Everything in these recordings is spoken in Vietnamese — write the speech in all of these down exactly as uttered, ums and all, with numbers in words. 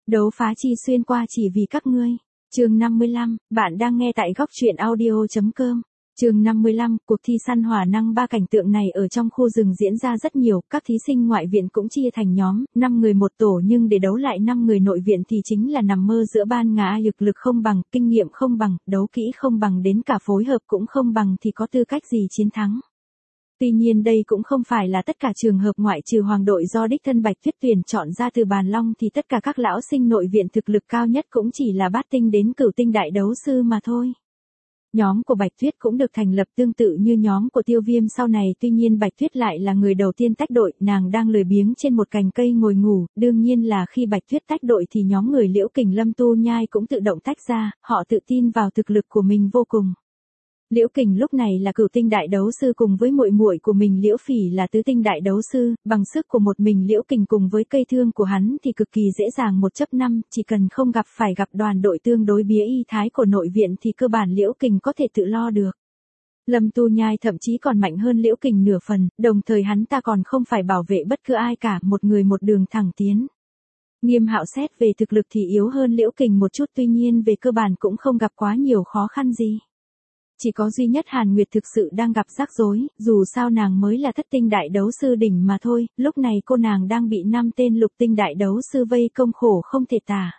Đấu phá chi xuyên qua chỉ vì các ngươi. Chương năm mươi lăm, bạn đang nghe tại góc truyện audio chấm com. Chương năm mươi lăm, cuộc thi săn hỏa năng ba cảnh tượng này ở trong khu rừng diễn ra rất nhiều, các thí sinh ngoại viện cũng chia thành nhóm, năm người một tổ nhưng để đấu lại năm người nội viện thì chính là nằm mơ giữa ban ngã, lực lực không bằng, kinh nghiệm không bằng, đấu kỹ không bằng, đến cả phối hợp cũng không bằng thì có tư cách gì chiến thắng. Tuy nhiên đây cũng không phải là tất cả trường hợp, ngoại trừ hoàng đội do đích thân Bạch Tuyết tuyển chọn ra từ bàn long thì tất cả các lão sinh nội viện thực lực cao nhất cũng chỉ là bát tinh đến cửu tinh đại đấu sư mà thôi. Nhóm của Bạch Tuyết cũng được thành lập tương tự như nhóm của Tiêu Viêm sau này, tuy nhiên Bạch Tuyết lại là người đầu tiên tách đội, nàng đang lười biếng trên một cành cây ngồi ngủ, đương nhiên là khi Bạch Tuyết tách đội thì nhóm người Liễu Kình, Lâm Tu Nhai cũng tự động tách ra, họ tự tin vào thực lực của mình vô cùng. Liễu Kình lúc này là cửu tinh đại đấu sư cùng với muội muội của mình Liễu Phỉ là tứ tinh đại đấu sư, bằng sức của một mình Liễu Kình cùng với cây thương của hắn thì cực kỳ dễ dàng một chấp năm, chỉ cần không gặp phải gặp đoàn đội tương đối bía y thái của nội viện thì cơ bản Liễu Kình có thể tự lo được. Lâm Tu Nhai thậm chí còn mạnh hơn Liễu Kình nửa phần, đồng thời hắn ta còn không phải bảo vệ bất cứ ai cả, một người một đường thẳng tiến. Nghiêm Hạo xét về thực lực thì yếu hơn Liễu Kình một chút, tuy nhiên về cơ bản cũng không gặp quá nhiều khó khăn gì. Chỉ có duy nhất Hàn Nguyệt thực sự đang gặp rắc rối, dù sao nàng mới là thất tinh đại đấu sư đỉnh mà thôi, lúc này cô nàng đang bị năm tên lục tinh đại đấu sư vây công khổ không thể tả.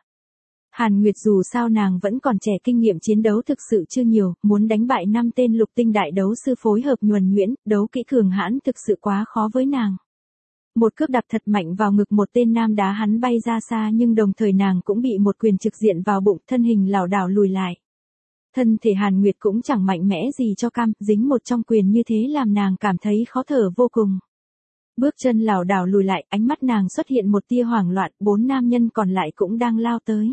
Hàn Nguyệt dù sao nàng vẫn còn trẻ, kinh nghiệm chiến đấu thực sự chưa nhiều, muốn đánh bại năm tên lục tinh đại đấu sư phối hợp nhuần nhuyễn, đấu kỹ cường hãn thực sự quá khó với nàng. Một cước đạp thật mạnh vào ngực một tên nam đá hắn bay ra xa, nhưng đồng thời nàng cũng bị một quyền trực diện vào bụng, thân hình lảo đảo lùi lại. Thân thể Hàn Nguyệt cũng chẳng mạnh mẽ gì cho cam, dính một trong quyền như thế làm nàng cảm thấy khó thở vô cùng. Bước chân lảo đảo lùi lại, ánh mắt nàng xuất hiện một tia hoảng loạn, bốn nam nhân còn lại cũng đang lao tới.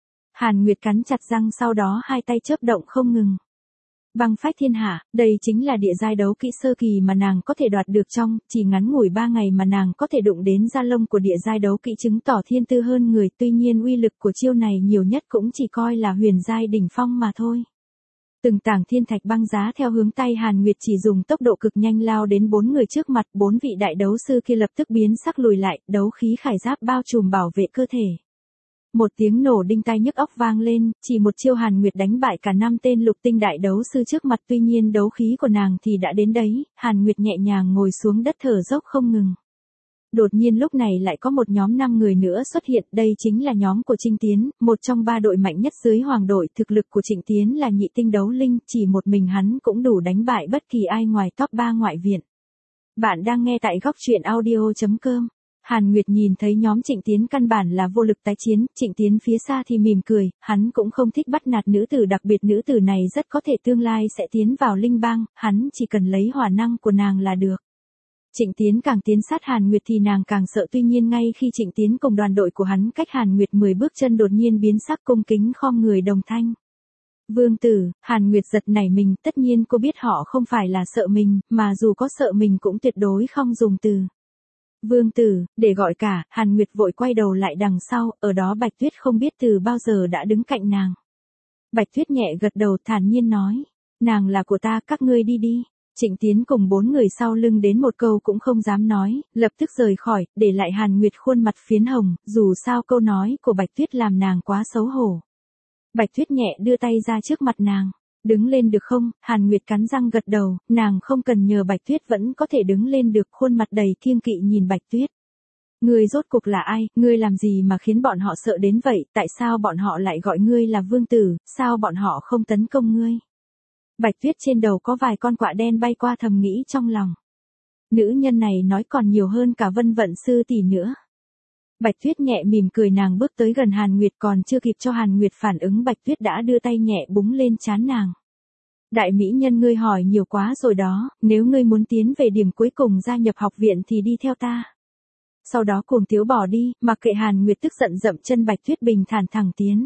Hàn Nguyệt cắn chặt răng, sau đó hai tay chớp động không ngừng. Băng phách thiên hạ, đây chính là địa giai đấu kỹ sơ kỳ mà nàng có thể đoạt được trong, chỉ ngắn ngủi ba ngày mà nàng có thể đụng đến da lông của địa giai đấu kỹ, chứng tỏ thiên tư hơn người, tuy nhiên uy lực của chiêu này nhiều nhất cũng chỉ coi là huyền giai đỉnh phong mà thôi. Từng tảng thiên thạch băng giá theo hướng tay Hàn Nguyệt, chỉ dùng tốc độ cực nhanh lao đến bốn người trước mặt, bốn vị đại đấu sư kia lập tức biến sắc lùi lại, đấu khí khải giáp bao trùm bảo vệ cơ thể. Một tiếng nổ đinh tai nhức óc vang lên, chỉ một chiêu Hàn Nguyệt đánh bại cả năm tên lục tinh đại đấu sư trước mặt, tuy nhiên đấu khí của nàng thì đã đến đấy, Hàn Nguyệt nhẹ nhàng ngồi xuống đất thở dốc không ngừng. Đột nhiên lúc này lại có một nhóm năm người nữa xuất hiện, đây chính là nhóm của Trinh Tiến, một trong ba đội mạnh nhất dưới hoàng đội, thực lực của Trịnh Tiến là nhị tinh đấu linh, chỉ một mình hắn cũng đủ đánh bại bất kỳ ai ngoài top ba ngoại viện. Bạn đang nghe tại góc truyện audio chấm com. Hàn Nguyệt nhìn thấy nhóm Trịnh Tiến căn bản là vô lực tái chiến, Trịnh Tiến phía xa thì mỉm cười, hắn cũng không thích bắt nạt nữ tử, đặc biệt nữ tử này rất có thể tương lai sẽ tiến vào linh bang, hắn chỉ cần lấy hỏa năng của nàng là được. Trịnh Tiến càng tiến sát Hàn Nguyệt thì nàng càng sợ, tuy nhiên ngay khi Trịnh Tiến cùng đoàn đội của hắn cách Hàn Nguyệt mười bước chân đột nhiên biến sắc, cung kính khom người đồng thanh. Vương tử, Hàn Nguyệt giật nảy mình, tất nhiên cô biết họ không phải là sợ mình, mà dù có sợ mình cũng tuyệt đối không dùng từ Vương tử, để gọi cả. Hàn Nguyệt vội quay đầu lại đằng sau, ở đó Bạch Tuyết không biết từ bao giờ đã đứng cạnh nàng. Bạch Tuyết nhẹ gật đầu thản nhiên nói, nàng là của ta, các ngươi đi đi. Trịnh Tiến cùng bốn người sau lưng đến một câu cũng không dám nói, lập tức rời khỏi, để lại Hàn Nguyệt khuôn mặt phiến hồng, dù sao câu nói của Bạch Tuyết làm nàng quá xấu hổ. Bạch Tuyết nhẹ đưa tay ra trước mặt nàng. Đứng lên được không? Hàn Nguyệt cắn răng gật đầu, nàng không cần nhờ Bạch Tuyết vẫn có thể đứng lên được, khuôn mặt đầy kiêng kỵ nhìn Bạch Tuyết. Ngươi rốt cuộc là ai, ngươi làm gì mà khiến bọn họ sợ đến vậy, tại sao bọn họ lại gọi ngươi là vương tử, sao bọn họ không tấn công ngươi? Bạch Tuyết trên đầu có vài con quạ đen bay qua, thầm nghĩ trong lòng. Nữ nhân này nói còn nhiều hơn cả Vân Vận sư tỷ nữa. Bạch Tuyết nhẹ mỉm cười, nàng bước tới gần Hàn Nguyệt, còn chưa kịp cho Hàn Nguyệt phản ứng, Bạch Tuyết đã đưa tay nhẹ búng lên trán nàng. Đại mỹ nhân, ngươi hỏi nhiều quá rồi đó, nếu ngươi muốn tiến về điểm cuối cùng gia nhập học viện thì đi theo ta. Sau đó cuồng tiếu bỏ đi, mặc kệ Hàn Nguyệt tức giận dậm chân, Bạch Tuyết bình thản thẳng tiến.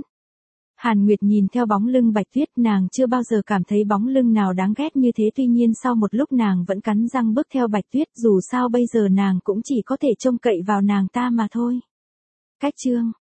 Hàn Nguyệt nhìn theo bóng lưng Bạch Tuyết, nàng chưa bao giờ cảm thấy bóng lưng nào đáng ghét như thế, tuy nhiên sau một lúc nàng vẫn cắn răng bước theo Bạch Tuyết, dù sao bây giờ nàng cũng chỉ có thể trông cậy vào nàng ta mà thôi. Cách chương